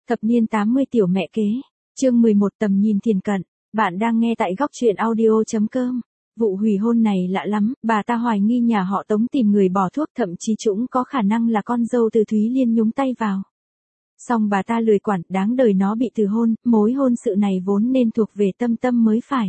Thập niên 80 tiểu mẹ kế. Chương 11 tầm nhìn thiền cận. Bạn đang nghe tại góc truyện audio.com. Vụ hủy hôn này lạ lắm, bà ta hoài nghi nhà họ Tống tìm người bỏ thuốc, thậm chí cũng có khả năng là con dâu từ Thúy Liên nhúng tay vào. Song bà ta lười quản, đáng đời nó bị từ hôn, mối hôn sự này vốn nên thuộc về Tâm Tâm mới phải.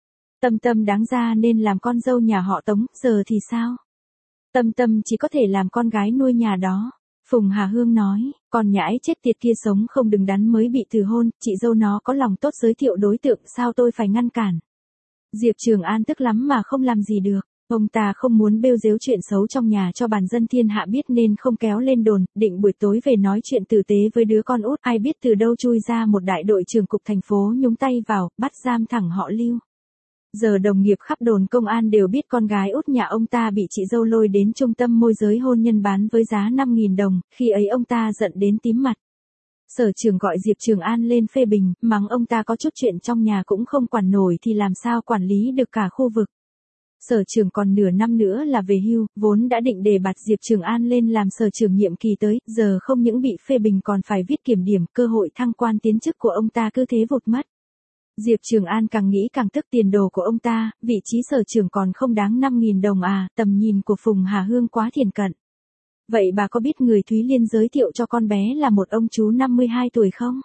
Tâm Tâm đáng ra nên làm con dâu nhà họ Tống, giờ thì sao? Tâm Tâm chỉ có thể làm con gái nuôi nhà đó. Phùng Hà Hương nói, con nhãi chết tiệt kia sống không đứng đắn mới bị từ hôn, chị dâu nó có lòng tốt giới thiệu đối tượng, sao tôi phải ngăn cản? Diệp Trường An tức lắm mà không làm gì được. Ông ta không muốn bêu dếu chuyện xấu trong nhà cho bản dân thiên hạ biết nên không kéo lên đồn, định buổi tối về nói chuyện tử tế với đứa con út, ai biết từ đâu chui ra một đại đội trưởng cục thành phố nhúng tay vào, bắt giam thẳng họ Lưu. Giờ đồng nghiệp khắp đồn công an đều biết con gái út nhà ông ta bị chị dâu lôi đến trung tâm môi giới hôn nhân bán với giá 5.000 đồng, khi ấy ông ta giận đến tím mặt. Sở trưởng gọi Diệp Trường An lên phê bình, mắng ông ta có chút chuyện trong nhà cũng không quản nổi thì làm sao quản lý được cả khu vực. Sở trưởng còn nửa năm nữa là về hưu, vốn đã định đề bạt Diệp Trường An lên làm sở trưởng nhiệm kỳ tới, giờ không những bị phê bình còn phải viết kiểm điểm, cơ hội thăng quan tiến chức của ông ta cứ thế vụt mất. Diệp Trường An càng nghĩ càng tức tiền đồ của ông ta, vị trí sở trưởng còn không đáng 5.000 đồng à, tầm nhìn của Phùng Hà Hương quá thiển cận. Vậy bà có biết người Thúy Liên giới thiệu cho con bé là một ông chú 52 tuổi không?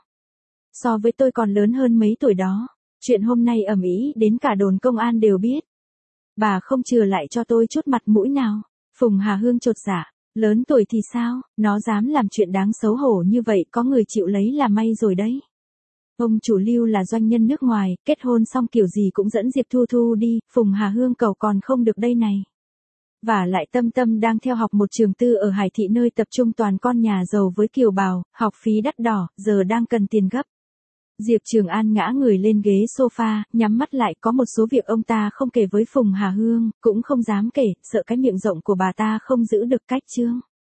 So với tôi còn lớn hơn mấy tuổi đó. Chuyện hôm nay ầm ĩ đến cả đồn công an đều biết. Bà không chừa lại cho tôi chút mặt mũi nào. Phùng Hà Hương chột dạ, lớn tuổi thì sao, nó dám làm chuyện đáng xấu hổ như vậy có người chịu lấy là may rồi đấy. Ông chủ Lưu là doanh nhân nước ngoài, kết hôn xong kiểu gì cũng dẫn Diệp Thu Thu đi, Phùng Hà Hương cầu còn không được đây này. Và lại Tâm Tâm đang theo học một trường tư ở Hải Thị nơi tập trung toàn con nhà giàu với kiều bào, học phí đắt đỏ, giờ đang cần tiền gấp. Diệp Trường An ngã người lên ghế sofa, nhắm mắt lại, có một số việc ông ta không kể với Phùng Hà Hương, cũng không dám kể, sợ cái miệng rộng của bà ta không giữ được cách chương.